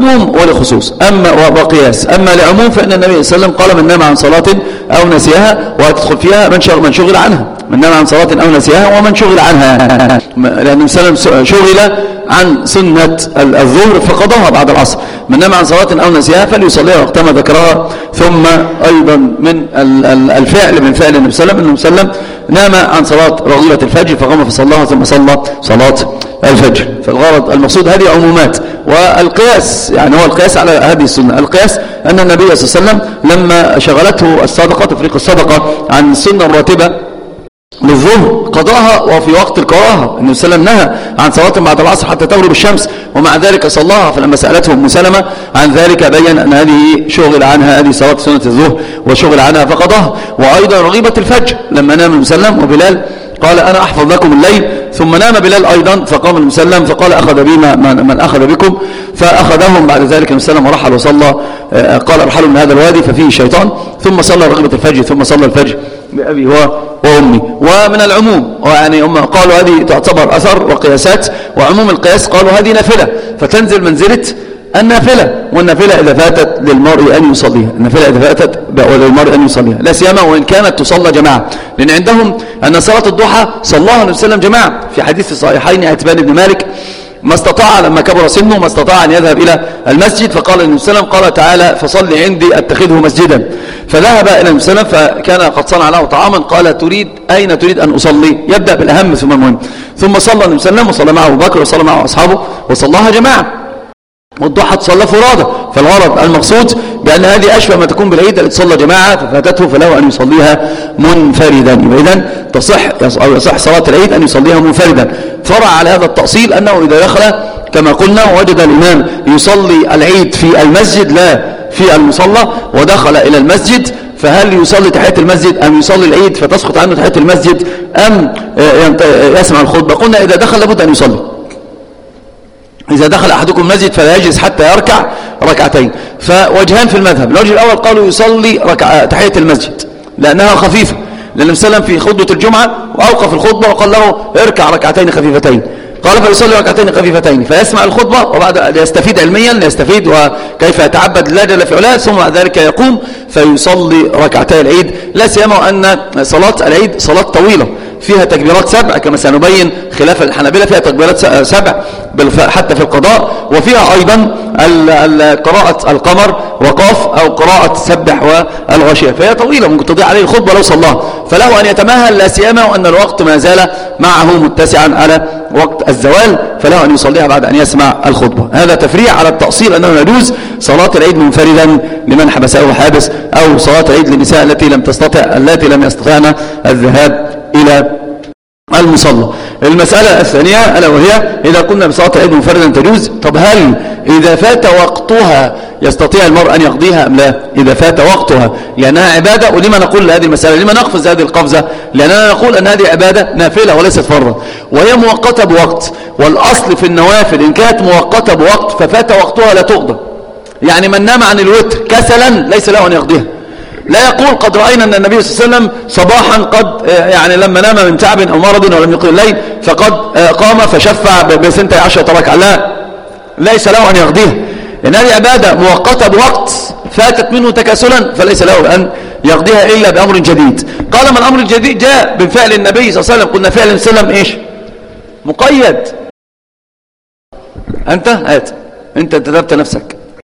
لعموم ولخصوص وقياس. أما لعموم فإن النبي صلى الله عليه وسلم قال من نام عن صلاة أو نسيها، وتدخل فيها من شغل عنها، من نام عن صلاة أو نسيها ومن شغل عنها، لأن النبي صلى الله عليه وسلم شغل عن سنة الظهر فقضاها بعد العصر. من نام عن صلاة أو نسيها فليصليها وقتما ذكرها. ثم أيضا من الفعل من فعل النبي صلى الله عليه وسلم نام عن صلاة رغيبة الفجر فقام فصلاها ثم صلى صلاة الفجر. فالغرض المقصود هذه عمومات. والقياس يعني هو القياس على هذه السنة. القياس أن النبي صلى الله عليه وسلم لما شغلته الصدقة تفريق الصدقة عن السنة الراتبة للظهر قضاها وفي وقت الكراهة. النبي صلى الله عليه وسلم نهى عن صلاة بعد العصر حتى تغرب الشمس، ومع ذلك صلاها. فلما سألته أم سلمة عن ذلك بين أن هذه شغل عنها، هذه صلاة سنة الظهر وشغل عنها فقضاها. وأيضا رغيبة الفجر لما نام النبي صلى الله عليه وسلم وبلال قال أنا أحفظ لكم الليل، ثم نام بلال أيضا فقام النبي صلى الله عليه وسلم فقال أخذ بما من أخذ بكم، فأخذهم بعد ذلك النبي صلى الله عليه وسلم ورحل وصلى. قال ارحلوا من هذا الوادي ففيه الشيطان، ثم صلى رغيبة الفجر ثم صلى الفجر بأبي هو وأمي. ومن العموم ويعني هم قالوا هذه تعتبر أثر وقياسات، وعموم القياس قالوا هذه نافلة فتنزل منزلة النافلة. والنافلة إذا فاتت للمرء أن يصليها، النافلة إذا فاتت للمرء أن يصليها لا سيما وإن كانت تصلى جماعة، لأن عندهم أن صلاة الضحى صلاها النبي صلى الله عليه وسلم جماعة. في حديث الصحيحين عتبان بن مالك ما استطاع لما كبر سنه ما استطاع أن يذهب إلى المسجد، فقال النبي صلى الله عليه وسلم قال تعالى فصلي عندي أتخذه مسجدا، فذهب إلى النبي صلى الله عليه وسلم فكان قد صنع له طعاما، قال أين تريد أن أصلي؟ يبدأ بالأهم ثم المهم. ثم صلى النبي صلى الله عليه وسلم وصلى معه أبو بكر وصلى معه أصحابه وصلاها جماعة، والضحى تصلى فرادى. فالغرض المقصود بأن هذه أشبه ما تكون بالعيد التي تصلى جماعة ففاتته فله أن يصليها منفردا. إذن تصح أو يصح صلاة العيد أن يصليها منفردا. فرع على هذا التأصيل أنه إذا دخل كما قلنا وجد الإمام يصلي العيد في المسجد لا في المصلى ودخل إلى المسجد، فهل يصلي تحية المسجد أم يصلي العيد فتسقط عنه تحية المسجد أم يسمع الخطبة؟ قلنا إذا دخل لابد أن يصلي. إذا دخل أحدكم المسجد فلا يجلس حتى يركع ركعتين. فوجهان في المذهب. الوجه الأول قالوا يصلي تحية المسجد لأنها خفيفة، لأن النبي صلى الله عليه وسلم في خطبة الجمعة وأوقف الخطبة وقال له اركع ركعتين خفيفتين، قال فيصلي ركعتين خفيفتين فيسمع الخطبة وبعد يستفيد علميا يستفيد وكيف يتعبد الله جل في علاه، ثم بعد ذلك يقوم فيصلي ركعتي العيد. لا سيما أن صلاة العيد صلاة طويلة فيها تكبيرات 7 كما سنبين، خلاف الحنابلة فيها تكبيرات 7 حتى في القضاء، وفيها أيضا قراءة القمر وقاف أو قراءة سبح والغاشية، فهي طويلة ممكن تضيع عليه الخطبة لو صلاها، فله أن يتمهل لا سيما وأن الوقت ما زال معه متسعا على وقت الزوال، فله أن يصليها بعد أن يسمع الخطبة. هذا تفريع على التأصيل أنه يجوز صلاة العيد منفردا لمن حبسه حابس، أو صلاة العيد للنساء التي لم يستطعن الذهاب إلى المصلى. المسألة الثانية ألا وهي إذا قلنا بصلاة العيد منفردا تجوز، طب هل إذا فات وقتها يستطيع المرء أن يقضيها أم لا؟ إذا فات وقتها لأنها عبادة. ولما نقول هذه المسألة، لما نقفز هذه القفزة؟ لأننا نقول أن هذه عبادة نافلة وليست فرضا، وهي مؤقتة بوقت، والأصل في النوافل إن كانت مؤقتة بوقت ففات وقتها لا تقضى. يعني من نام عن الوتر كسلا ليس له أن يقضيها، لا يقول قد رأينا أن النبي صلى الله عليه وسلم صباحا قد يعني لما نام من تعب أو مرض ولم يقضي الليل فقد قام فشفع بسنتي 10 ركعة، لا، ليس له أن يقضيها، لأن هذه عبادة مؤقتة بوقت فاتت منه تكاسلا فليس له أن يقضيها إلا بأمر جديد. قال ما الأمر الجديد؟ جاء بفعل النبي صلى الله عليه وسلم. قلنا فعل النبي صلى الله عليه وسلم إيش؟ مقيد. أنت انتدبت نفسك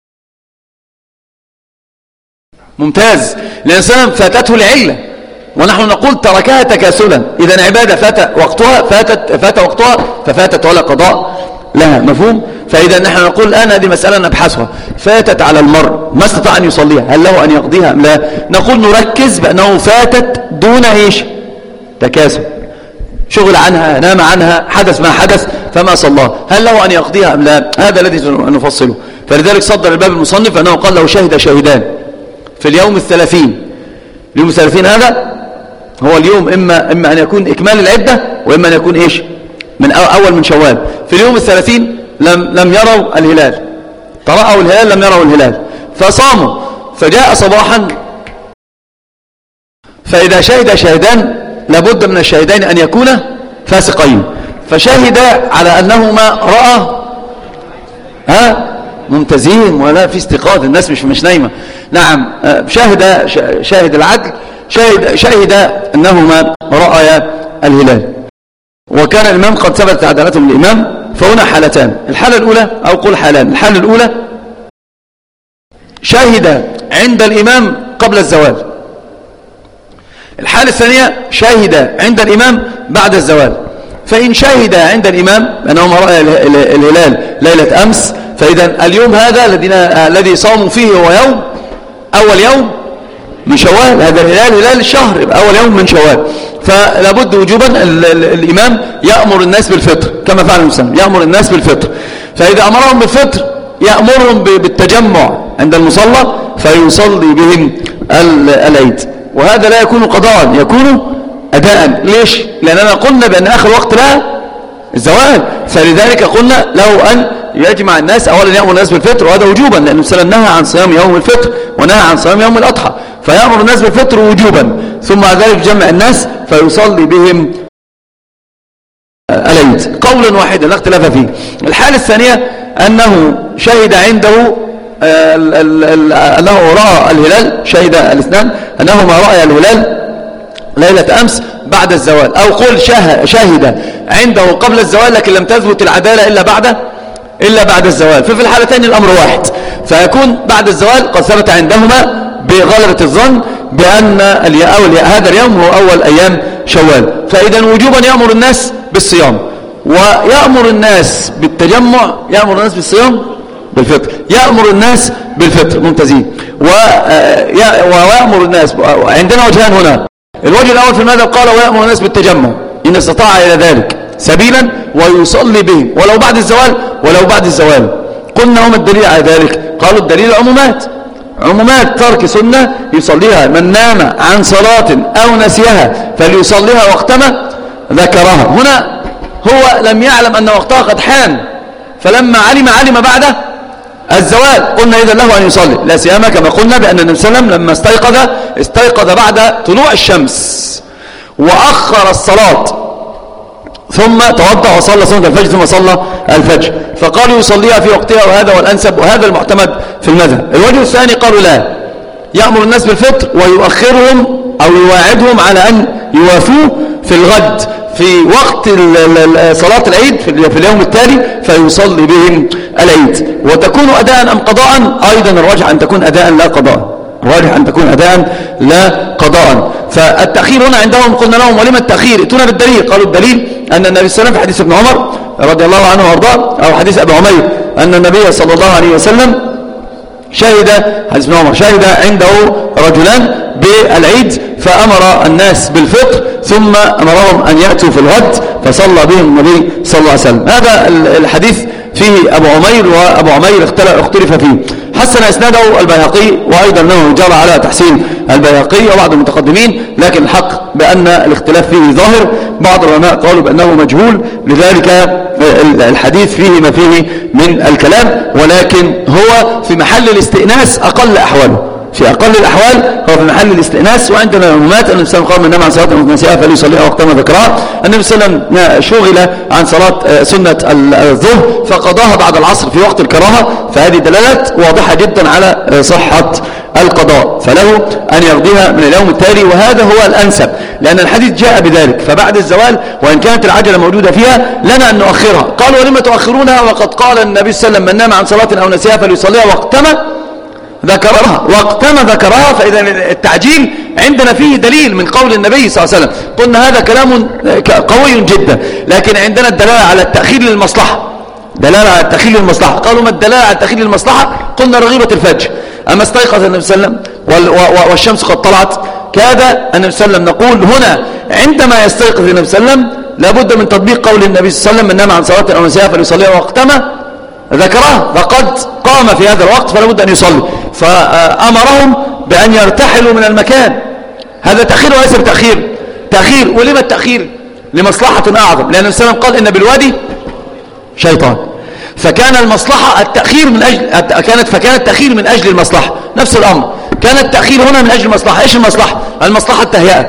ممتاز، لأن السلام فاتته العلة ونحن نقول تركها تكاسلا. إذا عبادة فات وقتها ففاتت ولا قضاء لها، مفهوم؟ فإذا نحن نقول الآن هذه مسألة نبحثها، فاتت على المرء ما استطاع أن يصليها، هل له أن يقضيها أم لا؟ نقول نركز بأنه فاتت دون إيش؟ تكاسل، شغل عنها، نام عنها، حدث ما حدث فما صلاه، هل له أن يقضيها أم لا؟ هذا الذي نفصله. فلذلك صدر الباب المصنف أنه قال لو شهد شاهدان في اليوم 30. اليوم 30 هذا هو اليوم إما أن يكون إكمال العدة وإما أن يكون إيش؟ من أول من شوال. في اليوم 30 لم يروا الهلال، ترأوا الهلال لم يروا الهلال فصاموا، فجاء صباحا، فإذا شهد شاهدان لابد من الشاهدين أن يكونا فاسقين، فشهد على أنهما رأى ممتازين ولا في استيقاظ، الناس مش نايمة. نعم. شاهد العدل شاهد أنهما رأيا الهلال، وكان الإمام قد ثبتت عدالتهم للإمام. فهنا حالتان، الحالة الأولى أو قل حالان. الحالة الأولى شاهد عند الإمام قبل الزوال، الحالة الثانية شاهد عند الإمام بعد الزوال. فإن شاهد عند الإمام أنهما رأى الهلال ليلة أمس، فإذا اليوم هذا الذي صاموا فيه هو أول يوم من شوال، هذا الهلال هلال الشهر يبقى أول يوم من شوال. فلا بد وجوبا الإمام يأمر الناس بالفطر كما فعل المسلم، يأمر الناس بالفطر. فإذا أمرهم بالفطر يأمرهم بالتجمع عند المصلى فيصلي بهم العيد، وهذا لا يكون قضاء، يكون أداء. ليش؟ لأننا قلنا بأن آخر وقت لها الزوال، فلذلك قلنا له أن يجمع الناس، أولا يأمر الناس بالفطر، وهذا وجوبا لأن النبي نهى عن صيام يوم الفطر ونهى عن صيام يوم الأضحى، فيأمر الناس بالفطر وجوبا، ثم بعد ذلك جمع الناس فيصلي بهم العيد. قولا واحدا لا اختلاف فيه. الحالة الثانية أنه شهد عنده أنه رأى الهلال، شهد الاثنان أنهما رأى الهلال ليلة أمس بعد الزوال، أو قل شاهد عنده قبل الزوال لكن لم تثبت العدالة إلا بعد الزوال. ففي الحالتين الأمر واحد، فيكون بعد الزوال قد ثبت عندهما بغلبة الظن بأن هذا اليوم هو أول أيام شوال. فإذا وجوبا يأمر الناس بالصيام، ويأمر الناس بالتجمع، يأمر الناس بالصيام بالفطر، يأمر الناس بالفطر. ممتازين. ويأمر الناس، عندنا وجهان هنا. الوجه الأول في المذهب قال ويأمر الناس بالتجمع إن استطاع إلى ذلك سبيلا ويصلي بهم ولو بعد الزوال. قلنا هم الدليل على ذلك؟ قالوا الدليل عمومات ترك سنة يصليها من نام عن صلاة أو نسيها فليصليها وقتما ذكرها. هنا هو لم يعلم أن وقتها قد حان، فلما علم بعد الزوال قلنا إذا له أن يصلي، لا سيما كما قلنا بأن النبي صلى الله عليه وسلم لما استيقظ بعد طلوع الشمس وأخر الصلاة ثم توضأ وصلى صلاة الفجر ثم صلى الفجر، فقالوا يصليها في وقتها، وهذا والأنسب وهذا المعتمد في المذهب. الوجه الثاني قالوا لا، يأمر الناس بالفطر ويؤخرهم أو يواعدهم على أن يوافوه في الغد في وقت صلاة العيد في اليوم التالي فيصلي بهم العيد. وتكون أداء أم قضاء؟ أيضا الراجح أن تكون أداء لا قضاء، الراجح أن تكون أداء لا قضاء. فالتأخير هنا عندهم قلنا لهم ولما التأخير؟ اتونا بالدليل. قالوا الدليل أن النبي صلى الله عليه وسلم في حديث ابن عمر رضي الله عنه وارضاه أو حديث أبي عمير أن النبي صلى الله عليه وسلم حديث ابن عمر شهد عنده رجلان بالعيد فأمر الناس بالفطر ثم أمرهم أن يأتوا في الغد فصلى بهم النبي صلى الله عليه وسلم. هذا الحديث فيه أبو عمير، وأبو عمير اختلف فيه. حسن إسناده البيهقي، وأيضا أنه جرى على تحسين البيهقي وبعض المتقدمين، لكن الحق بأن الاختلاف فيه ظاهر. بعض العلماء قالوا بأنه مجهول، لذلك الحديث فيه ما فيه من الكلام، ولكن هو في محل الاستئناس أقل أحواله، في أقل الأحوال هو في محل الاستئناس. وعندنا العلماء أن النبي صلى الله عليه وسلم قال من نام عن صلاة نسيها فليصليها وقتما ذكرها. النبي صلى الله عليه وسلم شغل عن صلاة سنة الظهر فقضاها بعد العصر في وقت الكراهة، فهذه دلالات واضحة جدا على صحة القضاء، فله أن يقضيها من اليوم التالي، وهذا هو الأنسب لأن الحديث جاء بذلك. فبعد الزوال وإن كانت العجلة موجودة فيها لنا أن نؤخرها. قالوا ولما تؤخرونها وقد قال النبي صلى الله عليه وسلم من نام عن صلاة أو نسيها فليصليها وقتما ذكرها. فإذا التعجيل عندنا فيه دليل من قول النبي صلى الله عليه وسلم. قلنا هذا كلام قوي جدا، لكن عندنا الدلالة على التأخير للمصلحة. قالوا ما الدلالة على التأخير للمصلحة؟ قلنا رغيبة الفجر. أما استيقظ النبي صلى الله عليه وسلم والشمس قد طلعت كاد النبي صلى الله عليه وسلم نقول هنا عندما يستيقظ النبي صلى الله عليه وسلم لابد من تطبيق قول النبي صلى الله عليه وسلم من نام عن صلاة أو نسيها فليصليها وقتما ذكرها، فقد قام في هذا الوقت فلا بد أن يصلي، فأمرهم بأن يرتحلوا من المكان. هذا تأخير وليس بتأخير. ولما التأخير؟ لمصلحة أعظم، لأن النبي صلى الله عليه وسلم قال إن بالوادي شيطان، فكان المصلحة التأخير من أجل فكان التأخير من أجل المصلحة. نفس الأمر كان التأخير هنا من أجل المصلحة. إيش المصلحة؟ المصلحة التهيئة،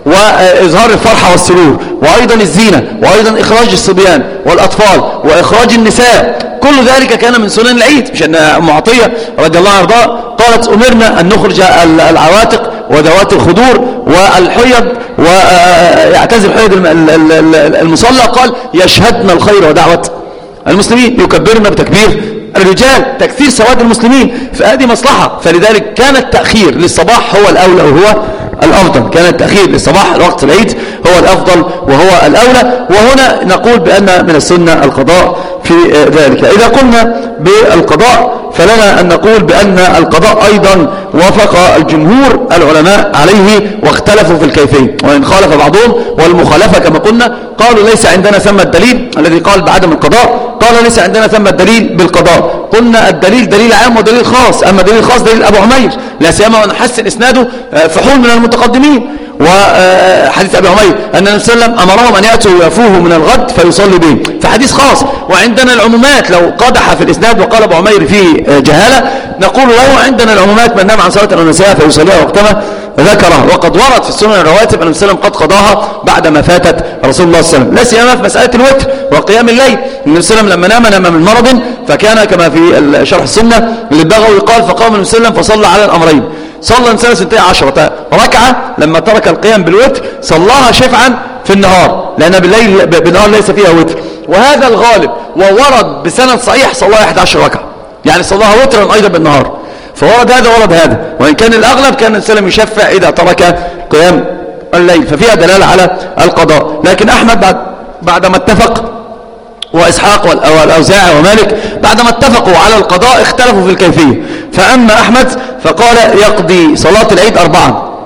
وإظهار الفرحة والسرور، وأيضا الزينة، وأيضا إخراج الصبيان والأطفال وإخراج النساء. كل ذلك كان من سنن العيد. مش أن أم عطية رضي الله عنها قالت أمرنا أن نخرج العواتق وذوات الخدور والحيض ويعتزل حيض المصلى، قال يشهدنا الخير ودعوة المسلمين، يكبرنا بتكبير الرجال، تكثير سواد المسلمين، فهذه مصلحة. فلذلك كان التأخير للصباح هو الأولى وهو الأفضل، كان التأخير للصباح وقت العيد هو الأفضل وهو الأولى. وهنا نقول بأن من السنة القضاء في ذلك. إذا قلنا بالقضاء فلنا أن نقول بأن القضاء أيضا وافق الجمهور العلماء عليه واختلفوا في الكيفية، وإن خالف بعضهم، والمخالفة كما قلنا قالوا ليس عندنا ثم الدليل الذي قال بعدم القضاء، قال ليس عندنا ثم الدليل بالقضاء. قلنا الدليل دليل عام ودليل خاص، أما دليل خاص دليل أبو عمير، لا سيما ونحسن إسناده فحول من المتقدمين، وحديث أبي عمير أن النبي صلى الله عليه وسلم أمرهم أن يأتوا ويفوه من الغد فيصلي بهم، فحديث خاص. وعندنا العمومات، لو قدح في الإسناد وقال أبو عمير فيه جهالة نقول له عندنا العمومات من نام عن صلاة أو نسيها فيصليها وقتما ذكره. وقد ورد في السنن الرواتب أن النبي صلى الله عليه وسلم قد قضاها بعد ما فاتت رسول الله صلى الله عليه وسلم، لا سيما في مسألة الوتر وقيام الليل. النبي صلى الله عليه وسلم لما نام من مرض، فكان كما في شرح السنة للبغوي قال فقام النبي صلى الله عليه وسلم فصلى على الأمرين، صلى الإنسان 16 ركعة لما ترك القيام بالوتر، صلاها شفعا في النهار لأن بالنهار ليس فيها وتر، وهذا الغالب، وورد بسند صحيح صلاها 11 ركعة، يعني صلاها وترا أيضا بالنهار. فورد هذا ورد هذا، وإن كان الأغلب كان السلام يشفع إذا ترك قيام الليل، ففيها دلالة على القضاء. لكن أحمد بعدما اتفق، وإسحاق والأوزاعي ومالك بعدما اتفقوا على القضاء اختلفوا في الكيفية. فأما أحمد فقال يقضي صلاة العيد 4،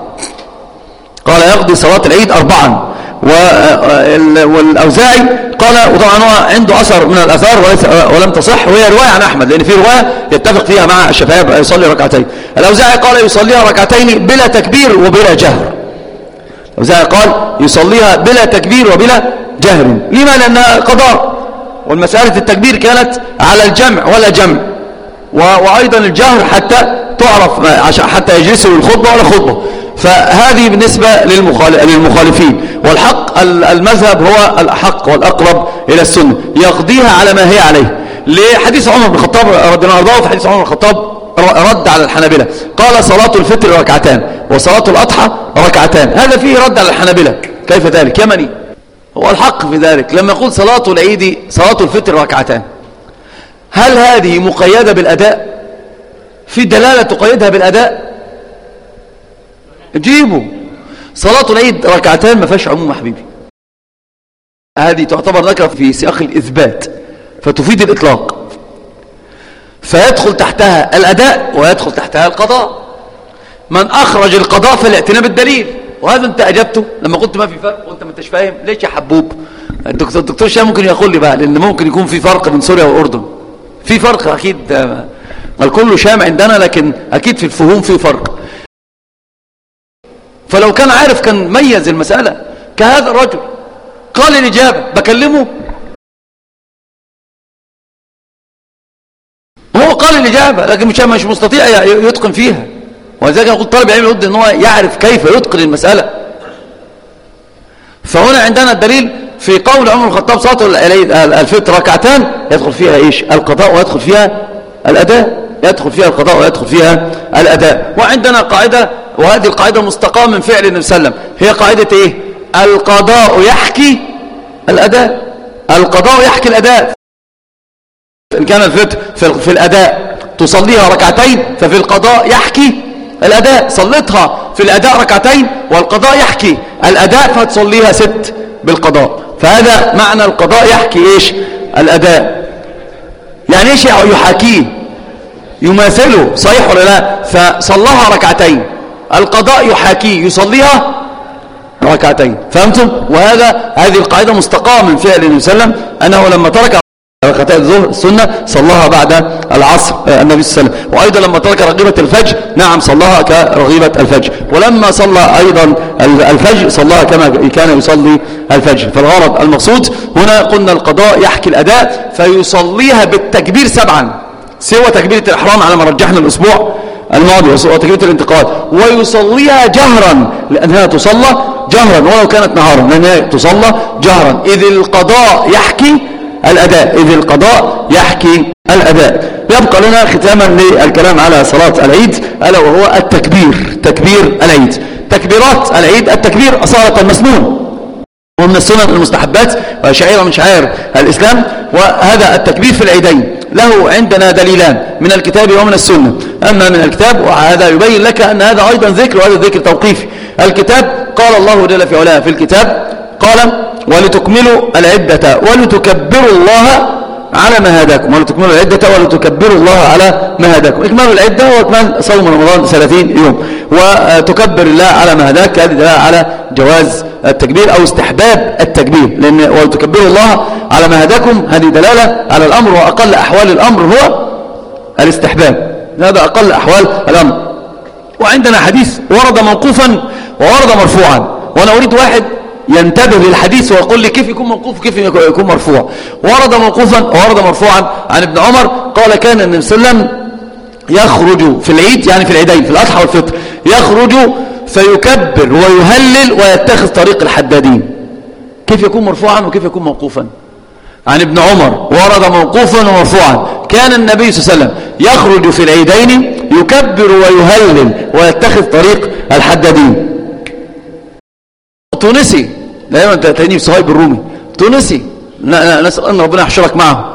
قال يقضي صلاة العيد 4، والأوزاعي قال، وطبعا هو عنده أثر من الأثار ولم تصح، وهي رواية عن أحمد، لأن في رواية يتفق فيها مع الشافعي يصلي ركعتين. الأوزاعي قال يصليها ركعتين بلا تكبير وبلا جهر. الأوزاعي قال يصليها بلا تكبير وبلا جهر. لما؟ لأنها قضاء، والمسألة التكبير كانت على الجمع ولا جمع، وأيضا الجهر حتى تعرف حتى يجلسوا للخطبة ولا خطبة. فهذه بالنسبة للمخالفين، والحق المذهب هو الأحق والأقرب إلى السنة، يقضيها على ما هي عليه. لحديث عمر بن الخطاب رضي الله عنه، في حديث عمر بن الخطاب رد على الحنابلة، قال صلاة الفطر ركعتان وصلاة الأضحى ركعتان، هذا فيه رد على الحنابلة. كيف ذلك؟ يمني هو الحق في ذلك. لما يقول صلاة العيد صلاة الفطر ركعتان، هل هذه مقيدة بالأداء؟ في دلالة تقيدها بالأداء؟ جيبوا صلاة العيد ركعتان ما فيهاش عموم يا حبيبي، هذه تعتبر نكرة في سياق الإثبات فتفيد الإطلاق، فيدخل تحتها الأداء ويدخل تحتها القضاء. من أخرج القضاء فالاعتناء بالدليل، وهذا أنت أجبته لما قلت ما في فرق وأنت ما انتش فاهم. ليش يا حبوب؟ الدكتور شاه ممكن يقول لي بقى، لأن ممكن يكون في فرق من سوريا والأردن، في فرق أكيد، الكل شام عندنا، لكن أكيد في الفهوم في فرق. فلو كان عارف كان ميز المسألة. كهذا الرجل قال الإجابة، بكلمه هو قال الإجابة، لكن مش مستطيع يتقن فيها. ولذلك أقول طالب العلم يود أن هو يعرف كيف يتقن المسألة. فهنا عندنا الدليل في قول عمر بن الخطاب صلاة الفطر ركعتان يدخل فيها إيش؟ القضاء ويدخل فيها الأداء، يدخل فيها القضاء ويدخل فيها الأداء. وعندنا قاعدة، وهذه القاعدة مستقاة من فعل النبي صلى الله عليه وسلم، هي قاعدة إيه؟ القضاء يحكي الأداء، القضاء يحكي الأداء. إن كان الفطر في الأداء تصليها ركعتين، ففي القضاء يحكي الأداء، صلتها في الأداء ركعتين والقضاء يحكي الأداء فتصليها 6 بالقضاء. فهذا معنى القضاء يحكي إيش؟ الأداء. يعني إيش يحاكيه؟ يماثله، صحيح ولا لا؟ فصلها ركعتين، القضاء يحاكيه يصليها ركعتين. فهمتم؟ هذه القاعدة مستقاة من فعل النبي صلى الله عليه وسلم، أنه لما ترك ركعتي الظهر السنة صلاها بعد العصر النبي صلى الله عليه وسلم. وأيضا لما ترك رغيبة الفجر نعم صلاها كرغيبة الفجر، ولما صلى أيضا الفجر صلاها كما كان يصلي الفجر. فالغرض المقصود هنا قلنا القضاء يحكي الأداء، فيصليها بالتكبير 7 سوى تكبيرة الإحرام على ما رجحنا الأسبوع الماضي وتكبيرة الانتقال، ويصليها جهرا لأنها تصلى جهرا ولو كانت نهارا، لأنها تصلى جهرا، إذ القضاء يحكي الأداء، إذ القضاء يحكي الأداء. يبقى لنا ختاما للكلام على صلاة العيد ألا وهو التكبير، تكبير العيد. تكبيرات العيد، التكبير أصالة مسنون ومن السنن المستحبات وشعيرة من شعائر الإسلام، وهذا التكبير في العيدين له عندنا دليلان من الكتاب ومن السنة. أما من الكتاب وهذا يبين لك أن هذا أيضا ذكر، وهذا ذكر توقيفي. الكتاب قال الله جل في علاه في الكتاب قال ولتكملوا العدة ولتكبروا الله على ما هداكم، ولتكملوا العدة ولتكبروا الله على ما هداكم. إكمال العدة هو إكمال صوم رمضان 30 يوم، وتكبر الله على ما هداك، هذه دلالة على جواز التكبير أو استحباب التكبير، لأن ولتكبروا الله على ما هداكم هذه دلالة على الأمر، وأقل أحوال الأمر هو الاستحباب، هذا أقل أحوال الأمر. وعندنا حديث ورد موقوفا وورد مرفوعا، وأنا أريد واحد ينتبه للحديث ويقول لي كيف يكون موقوف كيف يكون مرفوع. ورد موقوفا وورد مرفوعا عن ابن عمر قال كان النبي صلى الله عليه وسلم يخرج في العيد، يعني في العيدين في الأضحى والفطر، يخرج فيكبر ويهلل ويتخذ طريق الحدادين. كيف يكون مرفوعا وكيف يكون موقوفا؟ عن ابن عمر ورد موقوفا ومرفوعا كان النبي صلى الله عليه وسلم يخرج في العيدين يكبر ويهلل ويتخذ طريق الحدادين. تونسي، دائما تلاقيني بصهيب الرومي، تونسي، نسأل أن ربنا يحشرك معه،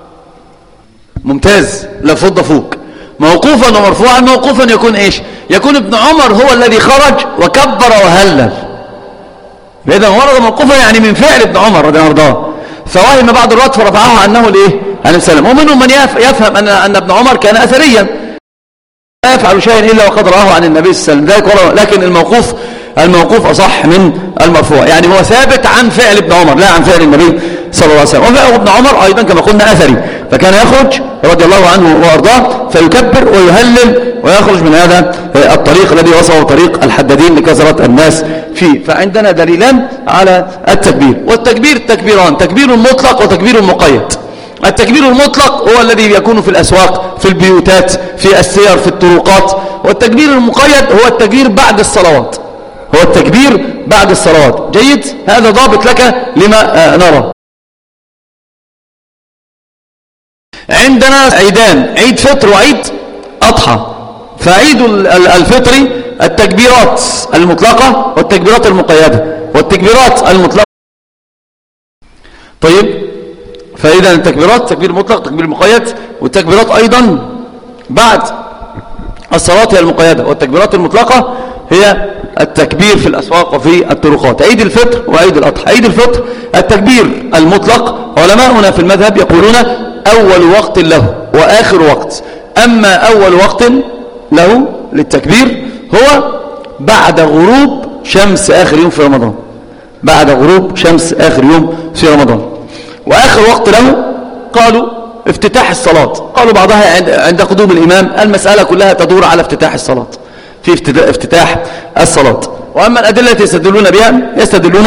ممتاز، لا فض فوق. موقوفا ومرفوعا، موقوفا يكون ايش؟ يكون ابن عمر هو الذي خرج وكبر وهلل، إذا ورد موقوفا يعني من فعل ابن عمر رضي الله عنه، فوهم بعض الرواة فرفعه عنه لإيه؟ عن السلام. ومنهم من يفهم أن ابن عمر كان أثريا لا يفعل شيئا إلا وقد رآه عن النبي صلى الله عليه وسلم، لكن الموقوف أصح من المرفوع، يعني هو ثابت عن فعل ابن عمر لا عن فعل النبي صلى الله عليه وسلم. وفعل ابن عمر أيضا كما قلنا أثري، فكان يخرج رضي الله عنه وأرضاه فيكبر ويهلل ويخرج من هذا الطريق الذي وصفه طريق الحدادين لكثرة الناس فيه. فعندنا دليلان على التكبير. والتكبير تكبيران، تكبير مطلق وتكبير مقيد. التكبير المطلق هو الذي يكون في الأسواق، في البيوتات، في السير، في الطرقات. والتكبير المقيد هو التكبير بعد الصلوات، هو التكبير بعد الصلوات. جيد، هذا ضابط لك لما نرى. عندنا عيدان، عيد فطر وعيد أضحى. فعيد الفطر التكبيرات المطلقة والتكبيرات المقيدة. والتكبيرات المطلقة طيب، فإذا التكبيرات تكبير مطلق تكبير مقيد، والتكبيرات أيضا بعد الصلاة هي المقيدة، والتكبيرات المطلقة هي التكبير في الأسواق وفي الطرقات. عيد الفطر وعيد الأضحى. عيد الفطر التكبير المطلق، علماؤنا في المذهب يقولون أول وقت له وآخر وقت. أما أول وقت له للتكبير هو بعد غروب شمس آخر يوم في رمضان، بعد غروب شمس آخر يوم في رمضان. وآخر وقت له قالوا افتتاح الصلاة، قالوا بعضها عند قدوم الإمام. المسألة كلها تدور على افتتاح الصلاة، في افتتاح الصلاة. وأما الأدلة التي يستدلون بها يستدلون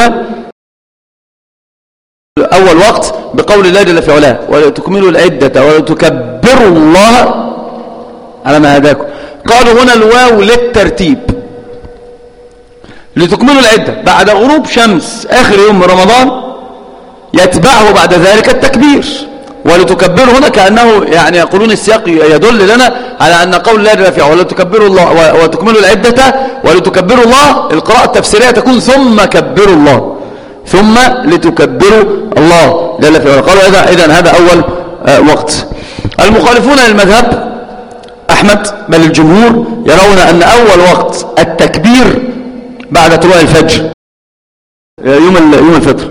أول وقت بقول الله جل في علاه ولتكملوا العدة ولتكبروا الله على ما هداكم. قالوا هنا الواو للترتيب، لتكملوا العدة بعد غروب شمس آخر يوم من رمضان، يتبعه بعد ذلك التكبير. ولتكبروا هنا كأنه يعني يقولون السياق يدل لنا على أن قول الله جل في علاه ولتكبروا الله وتكملوا العدة ولتكبروا الله، القراءة التفسيرية تكون ثم كبروا الله، ثم لتكبروا الله جل في علاه. قالوا إذن هذا أول وقت. المخالفون للمذهب أحمد بل الجمهور يرون أن أول وقت التكبير بعد طلوع الفجر يوم الفطر.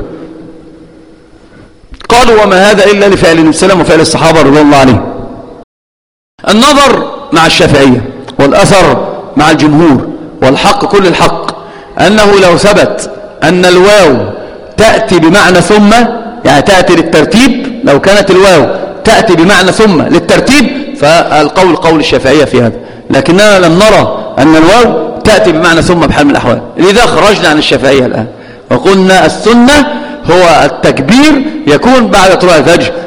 قالوا وما هذا إلا لفعل النبي صلى الله عليه وسلم وفعل الصحابة رضي الله عليهم. النظر مع الشافعية والأثر مع الجمهور، والحق كل الحق أنه لو ثبت أن الواو تأتي بمعنى ثم، يعني تأتي للترتيب، لو كانت الواو تأتي بمعنى ثم للترتيب فالقول قول الشافعية في هذا، لكننا لم نرى أن الواو تأتي بمعنى ثم بحال من الأحوال، لذا خرجنا عن الشافعية الآن وقلنا السنة هو التكبير يكون بعد طلوع الفجر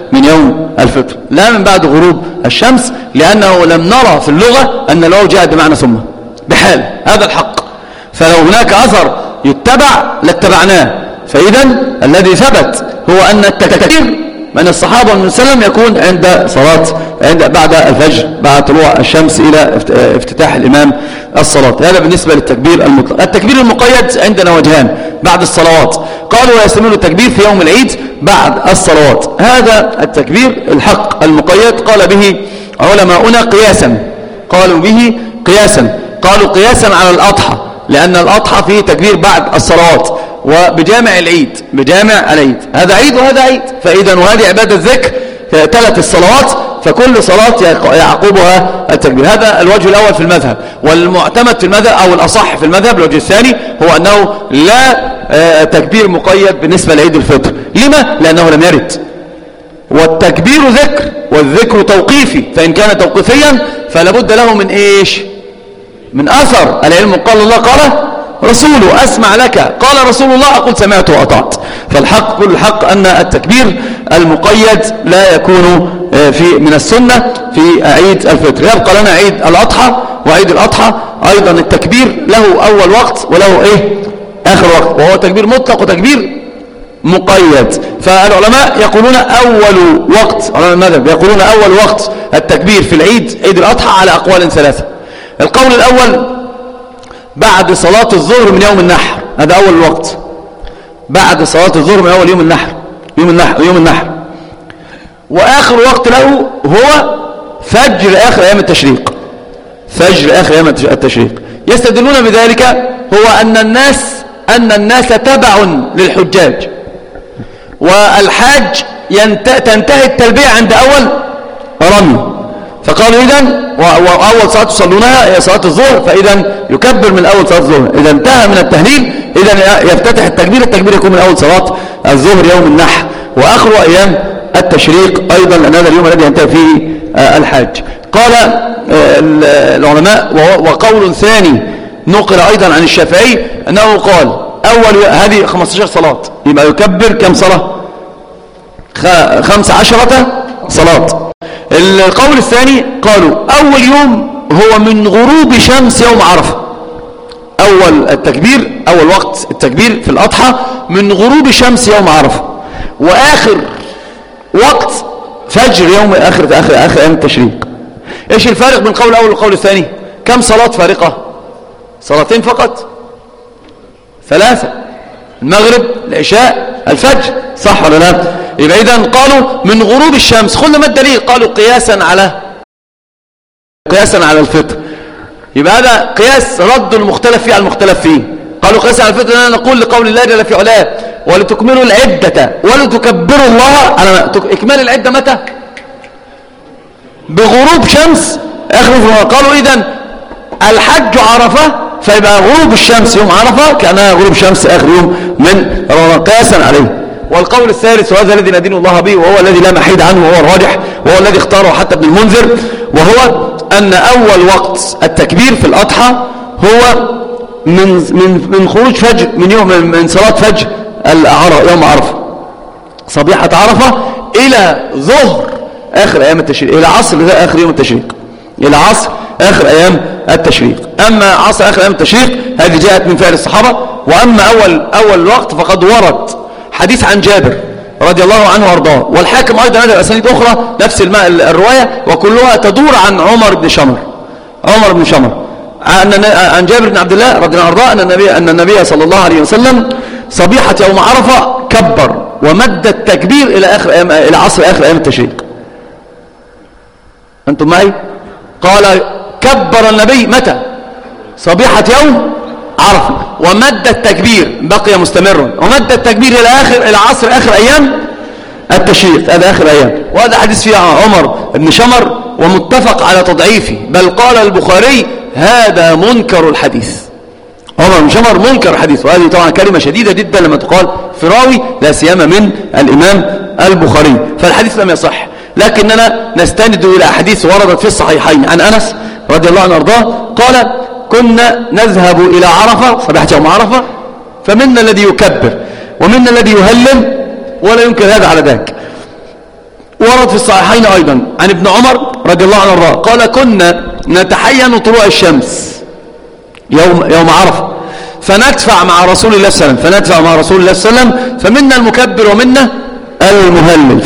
من يوم الفطر، لا من بعد غروب الشمس، لأنه لم نرى في اللغة أن الواو جاءت بمعنى ثم بحال، هذا الحق. فلو هناك أثر يتبع لاتبعناه. فإذا الذي ثبت هو أن التكبير من الصحابة والنبي صلى الله عليه وسلم يكون عند صلاة بعد الفجر، بعد طلوع الشمس إلى افتتاح الإمام الصلاة. هذا بالنسبة للتكبير المطلق. التكبير المقيد عندنا وجهان بعد الصلوات. قالوا ويستمر التكبير في يوم العيد بعد الصلوات. هذا التكبير الحق المقيد قال به علماؤنا قياسا، قالوا به قياسا، قالوا قياسا على الأضحى، لأن الأضحى فيه تكبير بعد الصلوات، وبجامع العيد، بجامع العيد، هذا عيد وهذا عيد. فإذا وهذه عبادة ذكر 3 الصلوات، فكل صلاة يعقبها التكبير. هذا الوجه الأول في المذهب. والمعتمد في المذهب أو الأصح في المذهب الوجه الثاني هو أنه لا تكبير مقيد بالنسبة لعيد الفطر. لما؟ لأنه لم يرد. والتكبير ذكر، والذكر توقيفي، فإن كان توقيفيا فلا بد له من إيش؟ من أثر. العلم قال الله قال رسوله، أسمع لك قال رسول الله أقول سمعت وأطعت. فالحق كل الحق أن التكبير المقيد لا يكون من السنة في عيد الفطر. يبقى لنا عيد الأضحى، وعيد الأضحى أيضا التكبير له أول وقت وله آخر وقت، وهو تكبير مطلق وتكبير مقيد. فالعلماء يقولون أول وقت، علماء المذهب يقولون أول وقت التكبير في العيد، عيد الأضحى، على أقوال 3. القول الأول بعد صلاة الظهر من يوم النحر، هذا أول الوقت، بعد صلاة الظهر من أول يوم النحر، يوم النحر. وآخر وقت له هو فجر آخر أيام التشريق، فجر آخر أيام التشريق. يستدلون بذلك هو أن الناس تبع للحجاج، والحاج تنتهي التلبية عند أول رمي. فقالوا إذن وأول صلاة تصلونها هي صلاة الظهر، فإذا يكبر من أول صلاة الظهر. إذا انتهى من التهليل إذن يفتتح التكبير، التكبير يكون من أول صلاة الظهر يوم النحر، وآخر أيام التشريق أيضا، لأن هذا اليوم الذي ينتهي فيه الحاج. قال العلماء، وقول ثاني نقل أيضا عن الشافعي أنه قال أول هذه 15 صلاة، يبقى يكبر كم صلاة؟ 15 صلاة. القول الثاني قالوا أول يوم هو من غروب شمس يوم عرفة، أول التكبير، أول وقت التكبير في الأضحى من غروب شمس يوم عرفة، وآخر وقت فجر يوم آخر أيام التشريق. إيش الفارق بين القول الأول والقول الثاني؟ كم صلاة فارقة؟ صلاتين فقط، 3، المغرب، العشاء، الفجر، صح ولا لا؟ يبقى إذن قالوا من غروب الشمس. قلنا ما الدليل؟ قالوا قياسا على الفطر. يبقى هذا قياس رد المختلف فيه على المختلف فيه. قالوا قياسا على الفطر أننا نقول لقول الله جل في علاه ولتكملوا العدة ولتكبروا الله على إكمال العدة متى؟ بغروب شمس آخر يوم. قالوا إذن الحج عرفة، فيبقى غروب الشمس يوم عرفة كأنها غروب شمس آخر يوم من رمضان، قياسا عليه. والقول الثالث، وهذا الذي ندين الله به وهو الذي لا محيد عنه وهو الراجح وهو الذي اختاره حتى ابن المنذر، وهو أن أول وقت التكبير في الأضحى هو من خروج فجر، من صلاة فجر يوم عرفة، صبيحة عرفة، إلى ظهر آخر أيام التشريق، إلى عصر آخر يوم التشريق، إلى عصر آخر أيام التشريق. أما عصر آخر أيام التشريق هذه جاءت من فعل الصحابة. وأما أول الوقت فقد ورد حديث عن جابر رضي الله عنه وارضاه، والحاكم أيضا هذا أسانيد أخرى نفس الرواية، وكلها تدور عن عمر بن شمر عن جابر بن عبد الله رضي الله عنه وارضاه أن النبي صلى الله عليه وسلم صبيحة يوم عرفة كبر ومد التكبير إلى عصر آخر أيام التشريق. أنتم معي؟ قال كبر النبي متى؟ صبيحة يوم عرفة، ومد التكبير، بقي مستمرا، ومد التكبير إلى عصر آخر أيام التشريق، هذا آخر أيام. وهذا حديث فيه عمر بن شمر ومتفق على تضعيفه، بل قال البخاري هذا منكر الحديث، عمر بن شمر منكر الحديث. وهذه طبعا كلمة شديدة جدا لما تقال في راوي، لا سيما من الإمام البخاري، فالحديث لم يصح. لكننا نستند إلى أحاديث وردت في الصحيحين عن أنس رضي الله عنه وارضاه قال كنا نذهب إلى عرفة صبيحة يوم عرفة، فمنا الذي يكبر ومنا الذي يهلل ولا ينكر هذا على ذاك، ورد في الصحيحين أيضا عن ابن عمر رضي الله عنه وارضاه قال كنا نتحين طلوع الشمس يوم عرفة فندفع مع رسول الله صلى الله عليه وسلم فمنا المكبر ومنا المهلل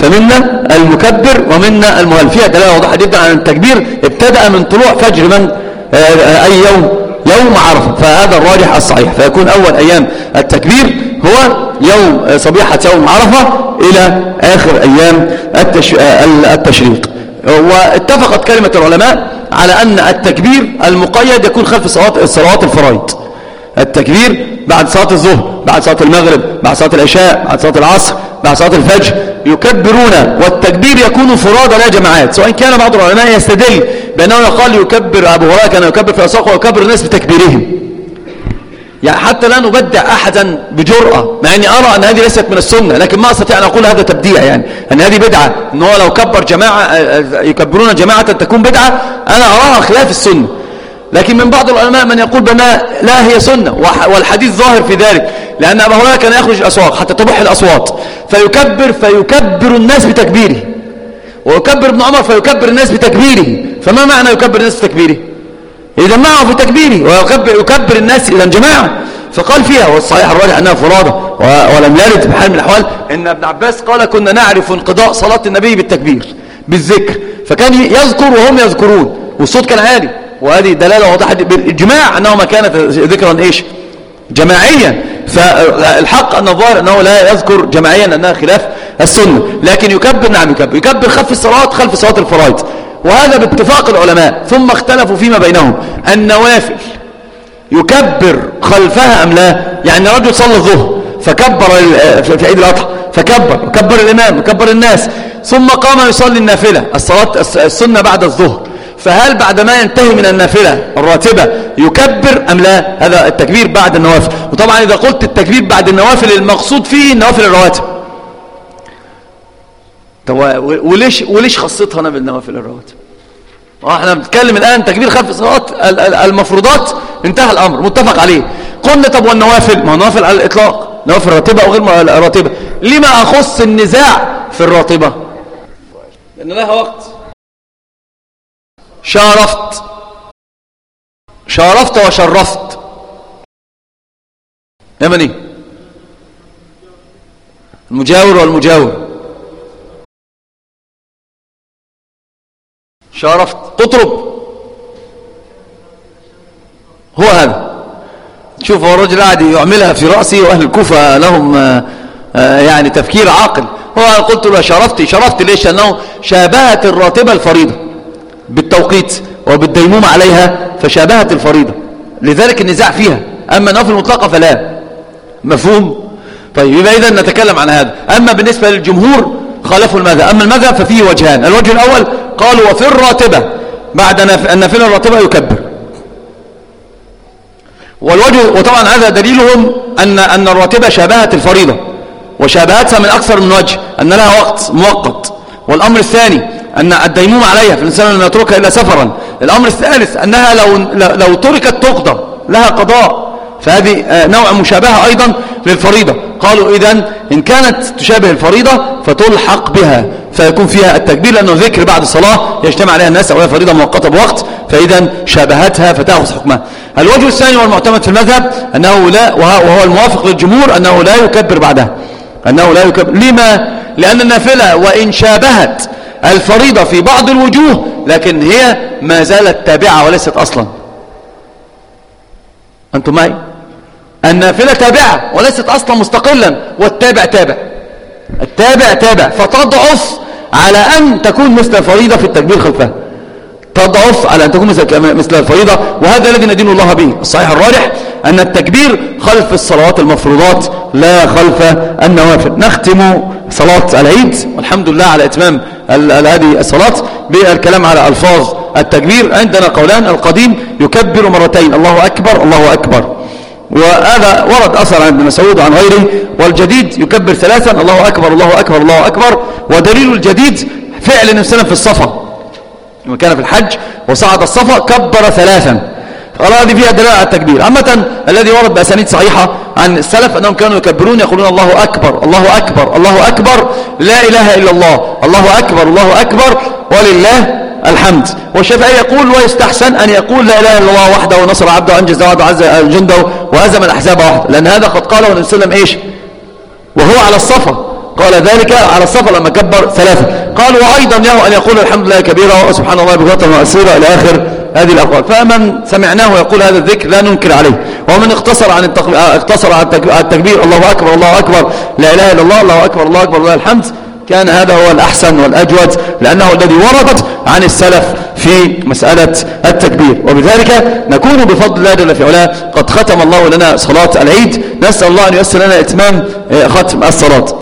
فيها دلالة واضحة جدا عن التكبير ابتدأ من طلوع فجر من أي يوم عرفة. فهذا الراجح الصحيح، فيكون أول أيام التكبير هو صبيحة يوم عرفة إلى آخر أيام التشريق. واتفقت كلمة العلماء على أن التكبير المقيد يكون خلف الصلوات الفرائض. التكبير بعد صلاة الظهر، بعد صلاة المغرب، بعد صلاة العشاء، بعد صلاة العصر، بعد صلاة الفجر يكبرون، والتكبير يكون فرادى لا جماعات. سواء كان بعض العلماء يستدل بأنه يقال يكبر أبو هريرة كان يكبر في الأسواق ويكبر الناس بتكبيرهم، يعني حتى لا نبدع أحدا بجرأة، مع أني أرى أن هذه ليست من السنة، لكن ما أستطيع أن أقول هذا تبديع، يعني أن هذه بدعة، أنه لو كبر جماعة يكبرون جماعة تكون بدعة، أنا أراها خلاف السنة. لكن من بعض العلماء من يقول بأنها لا هي سنة، والحديث ظاهر في ذلك، لأن أبا هريرة كان يخرج الأسواق حتى تبح الأصوات فيكبر الناس بتكبيره، ويكبر ابن عمر فيكبر الناس بتكبيره. فما معنى يكبر الناس بتكبيره؟ إذا معه في تكبيره، ويكبر الناس إذا جماعة. فقال فيها، والصحيح الراجح أنها فرادة، ولم يرد بحال من الأحوال أن ابن عباس قال كنا نعرف انقضاء صلاة النبي بالتكبير بالذكر، فكان يذكر وهم يذكرون والصوت كان عالي، وهذه دلالة واضحة بالإجماع أنهما كانت ذكرا إيش جماعيا. فالحق أن الظاهر أنه لا يذكر جماعيا لأنها خلاف السنة، لكن يكبر، نعم يكبر خلف صلاة الفرائض، وهذا باتفاق العلماء. ثم اختلفوا فيما بينهم النوافل يكبر خلفها أم لا؟ يعني رجل صلى الظهر فكبر في عيد الأضحى فكبر الإمام وكبر الناس، ثم قام يصلي النافلة السنة بعد الظهر، فهل بعد ما ينتهي من النافلة الراتبة يكبر أم لا؟ هذا التكبير بعد النوافل. وطبعا إذا قلت التكبير بعد النوافل المقصود فيه النوافل الرواتب. وليش خصتها أنا بالنوافل الرواتب؟ احنا بنتكلم الآن تكبير خلف الصلوات المفروضات، انتهى الأمر متفق عليه. قلنا طب والنوافل؟ ما هو نوافل على الإطلاق، نوافل راتبة أو غير راتبة. لما أخص النزاع في الراتبة؟ لأن لها وقت. شارفت وشرفت يمني، المجاور والمجاور. شارفت تطرب، هو هذا. شوف هو الرجل قاعد يعملها في رأسي، وأهل الكوفة لهم يعني تفكير عاقل. هو قلت له شرفت ليش؟ لأنه شابهت الراتبة الفريضة بالتوقيت وبالديموم عليها، فشابهت الفريضة، لذلك النزاع فيها. أما نوافل المطلقة فلا. مفهوم؟ طيب يبقى إذن نتكلم عن هذا. أما بالنسبة للجمهور خالفوا المذهب. أما المذهب ففيه وجهان. الوجه الأول قالوا وفي الراتبة بعد النافلة الراتبة يكبر، وطبعا هذا دليلهم أن الراتبة شابهت الفريضة، وشابهتها من أكثر من وجه، أن لها وقت مؤقت. والأمر الثاني أن الديموم عليها، فالإنسان لم يتركها إلا سفرا. الأمر الثالث أنها لو تركت تقضى لها قضاء، فهذه نوع مشابهة أيضا للفريضة. قالوا إذن إن كانت تشابه الفريضة فتلحق بها، فيكون فيها التكبير، لأنه ذكر بعد الصلاة يجتمع عليها الناس، أو هي فريضة مؤقتة بوقت، فإذن شابهتها فتأخذ حكمها. الوجه الثاني والمعتمد في المذهب أنه لا، وهو الموافق للجمهور، أنه لا يكبر بعدها، أنه لا يكبر. لما؟ لأن النافلة وإن شابهت الفريضة في بعض الوجوه، لكن هي ما زالت تابعة وليست أصلا. أنتم معي؟ النافلة تابعة وليست أصلا مستقلا، والتابع تابع. التابع تابع، فتضعف على أن تكون مثل الفريضة في التكبير خلفها، تضعف على أن تكون مثل الفريضة. وهذا الذي ندين الله به. الصحيح الراجح أن التكبير خلف الصلوات المفروضات لا خلف النوافل. نختم صلاة العيد والحمد لله على إتمام هذه الصلاة بالكلام على ألفاظ التكبير. عندنا قولان: القديم يكبر مرتين، الله أكبر الله أكبر، وهذا ورد أثر عن ابن مسعود وعن غيره. والجديد يكبر ثلاثا، الله أكبر الله أكبر الله أكبر. ودليل الجديد فعل النبي صلى الله عليه وسلم في الصفا، لما كان في الحج وصعد الصفا كبر ثلاثا، فقال هذه فيها دلالة على التكبير. عامة الذي ورد بأسانيد صحيحة عن السلف أنهم كانوا يكبرون يقولون الله أكبر الله أكبر الله أكبر لا إله إلا الله الله أكبر الله أكبر ولله الحمد. والشافعي يقول ويستحسن أن يقول لا إله إلا الله وحده ونصر عبده وأنجز وعده وعز جنده وهزم الأحزاب وحده، لأن هذا قد قاله النبي صلى الله عليه وسلم إيش وهو على الصفا، قال ذلك على الصفا لما كبر ثلاثة. قال وأيضا له أن يقول الحمد لله كبيرا وسبحان الله بكرة وأسيرا إلى آخر هذه الأقوال. فمن سمعناه يقول هذا الذكر لا ننكر عليه، ومن اقتصر على التكبير الله أكبر الله أكبر لا إله إلا الله الله أكبر الله أكبر الله الحمد كان هذا هو الأحسن والأجود، لأنه الذي وردت عن السلف في مسألة التكبير. وبذلك نكون بفضل الله جل في علاه قد ختم الله لنا صلاة العيد. نسأل الله أن ييسر لنا إتمام ختم الصلاة.